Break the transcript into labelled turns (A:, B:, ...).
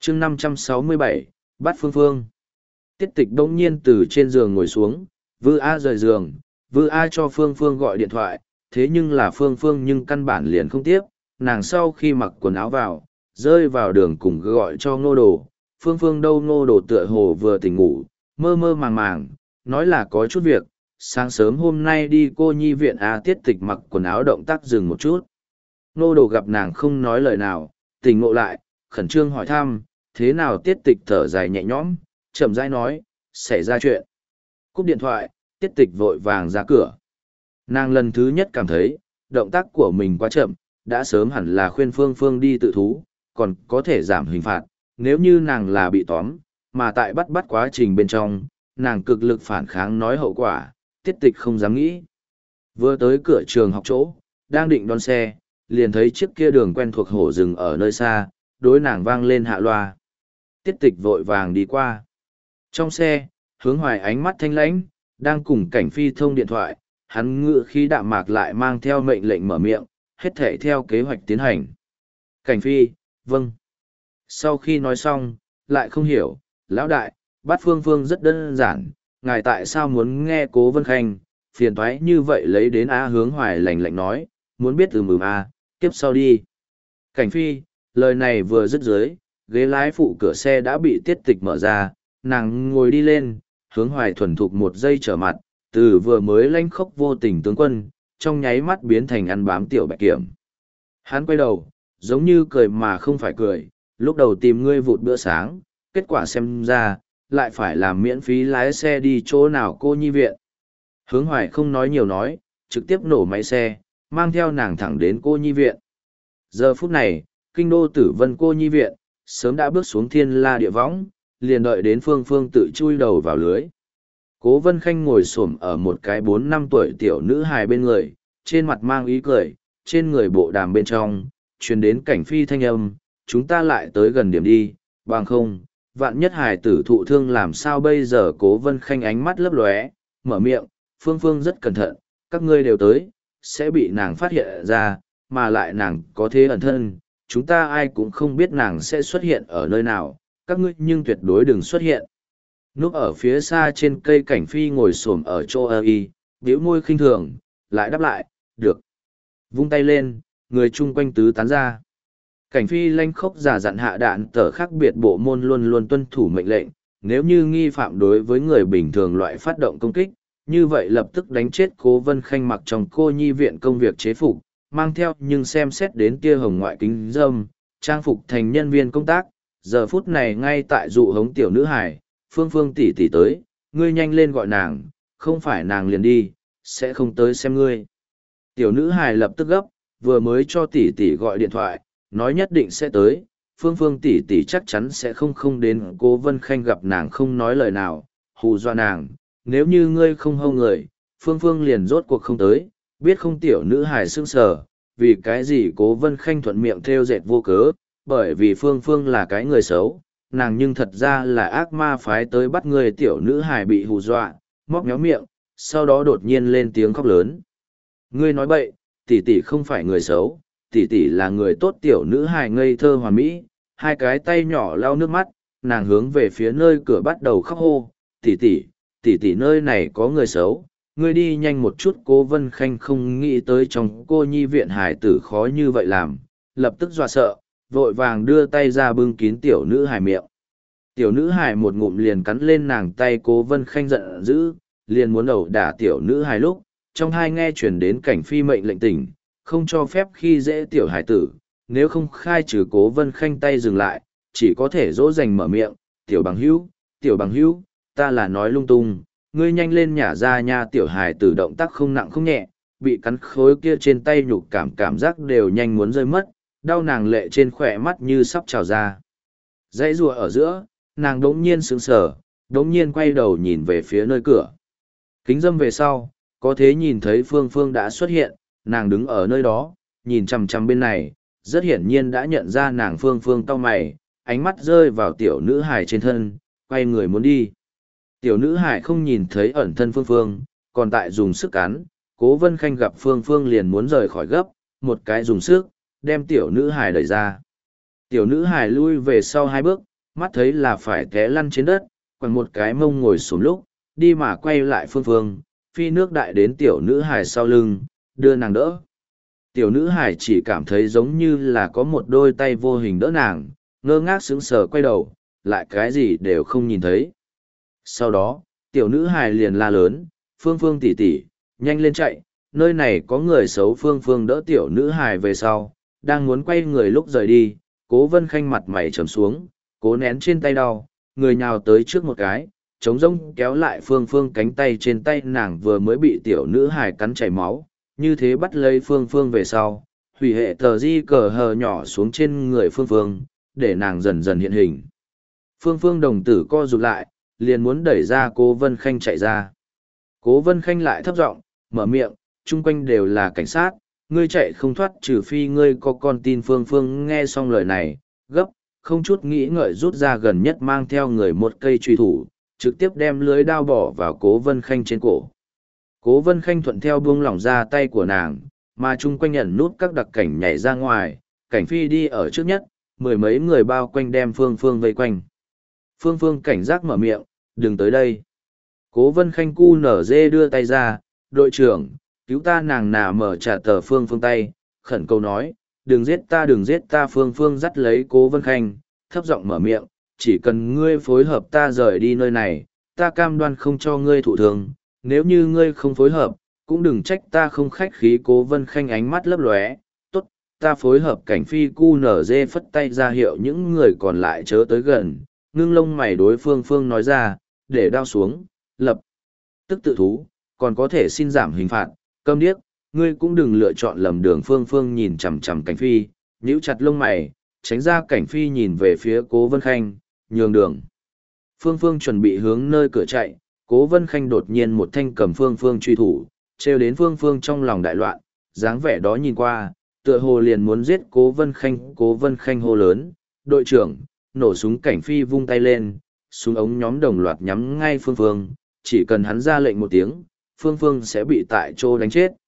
A: chương 567, bắt Phương Phương. Tiết Tịch đông nhiên từ trên giường ngồi xuống, Vư A rời giường, Vư A cho Phương Phương gọi điện thoại, thế nhưng là Phương Phương nhưng căn bản liền không tiếp, nàng sau khi mặc quần áo vào, rơi vào đường cùng gọi cho Ngô Đồ, Phương Phương đâu Ngô Đồ tựa hồ vừa tỉnh ngủ, mơ mơ màng màng, nói là có chút việc, sáng sớm hôm nay đi cô nhi viện A. Tiết Tịch mặc quần áo động tác dừng một chút. Ngô Đồ gặp nàng không nói lời nào, tỉnh ngộ lại, khẩn trương hỏi thăm, thế nào? Tiết Tịch thở dài nhẹ nhõm, chậm rãi nói, xảy ra chuyện. Cúp điện thoại, Tiết Tịch vội vàng ra cửa. Nàng lần thứ nhất cảm thấy, động tác của mình quá chậm, đã sớm hẳn là khuyên Phương Phương đi tự thú, còn có thể giảm hình phạt, nếu như nàng là bị tóm, mà tại bắt quá trình bên trong, nàng cực lực phản kháng nói hậu quả, Tiết Tịch không dám nghĩ. Vừa tới cửa trường học chỗ, đang định đón xe, liền thấy chiếc kia đường quen thuộc hổ rừng ở nơi xa, đối nàng vang lên hạ loa. Tiết Tịch vội vàng đi qua. Trong xe, Hướng Hoài ánh mắt thanh lãnh, đang cùng Cảnh Phi thông điện thoại, hắn ngự khí đạm mạc lại mang theo mệnh lệnh mở miệng, hết thể theo kế hoạch tiến hành. Cảnh Phi, vâng. Sau khi nói xong, lại không hiểu, lão đại, bắt Phương Phương rất đơn giản, ngài tại sao muốn nghe Cố Vân Khanh, phiền toái như vậy lấy đến A. Hướng Hoài lạnh lạnh nói, muốn biết A, tiếp sau đi. Cảnh Phi, lời này vừa dứt dưới, ghế lái phụ cửa xe đã bị Tiết Tịch mở ra, nàng ngồi đi lên, Hướng Hoài thuần thục một giây trở mặt, từ vừa mới lanh khốc vô tình tướng quân, trong nháy mắt biến thành ăn bám tiểu bạch kiểm. Hắn quay đầu, giống như cười mà không phải cười, lúc đầu tìm ngươi vụt bữa sáng, kết quả xem ra, lại phải làm miễn phí lái xe đi chỗ nào cô nhi viện. Hướng Hoài không nói nhiều nói, trực tiếp nổ máy xe, mang theo nàng thẳng đến cô nhi viện. Giờ phút này, kinh đô Tử Vân cô nhi viện, sớm đã bước xuống thiên la địa võng, liền đợi đến Phương Phương tự chui đầu vào lưới. Cố Vân Khanh ngồi xổm ở một cái 4-5 tuổi tiểu nữ hài bên người, trên mặt mang ý cười, trên người bộ đàm bên trong, truyền đến Cảnh Phi thanh âm, chúng ta lại tới gần điểm đi, bằng không, vạn nhất hài tử thụ thương làm sao bây giờ. Cố Vân Khanh ánh mắt lấp lóe, mở miệng, Phương Phương rất cẩn thận, các ngươi đều tới, sẽ bị nàng phát hiện ra, mà lại nàng có thế ẩn thân, chúng ta ai cũng không biết nàng sẽ xuất hiện ở nơi nào, các ngươi nhưng tuyệt đối đừng xuất hiện. Núp ở phía xa trên cây Cảnh Phi ngồi xổm ở chỗ y, bĩu môi khinh thường, lại đáp lại, được. Vung tay lên, người chung quanh tứ tán ra. Cảnh Phi lanh khốc giả dặn hạ đạn tở khác biệt bộ môn luôn luôn tuân thủ mệnh lệnh, nếu như nghi phạm đối với người bình thường loại phát động công kích, như vậy lập tức đánh chết Cố Vân Khanh mặc trong cô nhi viện công việc chế phục, mang theo nhưng xem xét đến tia hồng ngoại kính dâm, trang phục thành nhân viên công tác, giờ phút này ngay tại dụ hống tiểu nữ hải, Phương Phương tỷ tỷ tới, ngươi nhanh lên gọi nàng, không phải nàng liền đi, sẽ không tới xem ngươi. Tiểu nữ hải lập tức gấp, vừa mới cho tỷ tỷ gọi điện thoại, nói nhất định sẽ tới, Phương Phương tỷ tỷ chắc chắn sẽ không đến. Cố Vân Khanh gặp nàng không nói lời nào, hù dọa nàng, nếu như ngươi không hâu người, Phương Phương liền rốt cuộc không tới, biết không? Tiểu nữ hải sững sờ, vì cái gì Cố Vân Khanh thuận miệng thêu dệt vô cớ, bởi vì Phương Phương là cái người xấu, nàng nhưng thật ra là ác ma phái tới bắt người. Tiểu nữ hải bị hù dọa, móc méo miệng, sau đó đột nhiên lên tiếng khóc lớn. Ngươi nói bậy, tỷ tỷ không phải người xấu, tỷ tỷ là người tốt. Tiểu nữ hài ngây thơ hoàn mỹ, hai cái tay nhỏ lau nước mắt, nàng hướng về phía nơi cửa bắt đầu khóc hô, tỷ tỷ nơi này có người xấu, ngươi đi nhanh một chút. Cố Vân Khanh không nghĩ tới trong cô nhi viện hài tử khó như vậy làm, lập tức dọa sợ, vội vàng đưa tay ra bưng kín tiểu nữ hài miệng. Tiểu nữ hài một ngụm liền cắn lên nàng tay. Cố Vân Khanh giận dữ, liền muốn ẩu đả tiểu nữ hài lúc, trong hai nghe chuyển đến Cảnh Phi mệnh lệnh tỉnh, không cho phép khi dễ tiểu hải tử, nếu không khai trừ. Cố Vân Khanh tay dừng lại, chỉ có thể dỗ dành mở miệng, tiểu bằng hữu, ta là nói lung tung, ngươi nhanh lên nhả ra nha. Tiểu hải tử động tác không nặng không nhẹ, bị cắn khối kia trên tay nhục cảm giác đều nhanh muốn rơi mất, đau nàng lệ trên khỏe mắt như sắp trào ra. Dãy rùa ở giữa, nàng đống nhiên sững sờ, đống nhiên quay đầu nhìn về phía nơi cửa. Kính dâm về sau, có thế nhìn thấy Phương Phương đã xuất hiện, nàng đứng ở nơi đó, nhìn chằm chằm bên này, rất hiển nhiên đã nhận ra nàng. Phương Phương cau mày, ánh mắt rơi vào tiểu nữ hài trên thân, quay người muốn đi. Tiểu nữ hài không nhìn thấy ẩn thân Phương Phương, còn tại dùng sức cắn. Cố Vân Khanh gặp Phương Phương liền muốn rời khỏi gấp, một cái dùng sức, đem tiểu nữ hài đẩy ra. Tiểu nữ hài lui về sau 2 bước, mắt thấy là phải té lăn trên đất, quẳng một cái mông ngồi xuống lúc, đi mà quay lại phương phương, phi nước đại đến tiểu nữ hài sau lưng, đưa nàng đỡ. Tiểu nữ hài chỉ cảm thấy giống như là có một đôi tay vô hình đỡ nàng, ngơ ngác sững sờ quay đầu, lại cái gì đều không nhìn thấy. Sau đó, tiểu nữ hài liền la lớn, phương phương tỷ tỷ, nhanh lên chạy, nơi này có người xấu. Phương phương đỡ tiểu nữ hài về sau, đang muốn quay người lúc rời đi, Cố Vân Khanh mặt mày trầm xuống, cố nén trên tay đau, người nhào tới trước một cái, trống rỗng kéo lại phương phương cánh tay. Trên tay nàng vừa mới bị tiểu nữ hài cắn chảy máu, như thế bắt lấy phương phương về sau, hủy hệ tờ di cờ hờ nhỏ xuống trên người phương phương, để nàng dần dần hiện hình. Phương phương đồng tử co rụt lại, liền muốn đẩy ra Cố Vân Khanh chạy ra. Cố Vân Khanh lại thấp giọng mở miệng, chung quanh đều là cảnh sát, ngươi chạy không thoát trừ phi ngươi có con tin. Phương phương nghe xong lời này, gấp, không chút nghĩ ngợi rút ra gần nhất mang theo người một cây truy thủ, trực tiếp đem lưới đao bỏ vào Cố Vân Khanh trên cổ. Cố Vân Khanh thuận theo buông lỏng ra tay của nàng, mà chung quanh ẩn nút các đặc cảnh nhảy ra ngoài, cảnh phi đi ở trước nhất, mười mấy người bao quanh đem phương phương vây quanh. Phương phương cảnh giác mở miệng, đừng tới đây. Cố Vân Khanh cu nở dê đưa tay ra, đội trưởng, cứu ta. Nàng nà mở trả tờ phương phương tay, khẩn cầu nói, đừng giết ta, đừng giết ta. Phương phương dắt lấy Cố Vân Khanh, thấp giọng mở miệng, chỉ cần ngươi phối hợp ta rời đi nơi này, ta cam đoan không cho ngươi thụ thương. Nếu như ngươi không phối hợp, cũng đừng trách ta không khách khí. Cố Vân Khanh ánh mắt lấp lóe, tốt, ta phối hợp. Cảnh phi cu nở dê phất tay ra hiệu những người còn lại chớ tới gần, ngưng lông mày đối phương phương nói ra, để đao xuống, lập tức tự thú, còn có thể xin giảm hình phạt. Câm điếc, ngươi cũng đừng lựa chọn lầm đường. Phương phương nhìn chằm chằm cảnh phi, nhíu chặt lông mày, tránh ra. Cảnh phi nhìn về phía Cố Vân Khanh, nhường đường. Phương phương chuẩn bị hướng nơi cửa chạy, Cố Vân Khanh đột nhiên một thanh cầm phương phương truy thủ, trêu đến phương phương trong lòng đại loạn, dáng vẻ đó nhìn qua, tựa hồ liền muốn giết Cố Vân Khanh. Cố Vân Khanh hô lớn, đội trưởng, nổ súng. Cảnh phi vung tay lên, súng ống nhóm đồng loạt nhắm ngay phương phương, chỉ cần hắn ra lệnh một tiếng, phương phương sẽ bị tại chỗ đánh chết.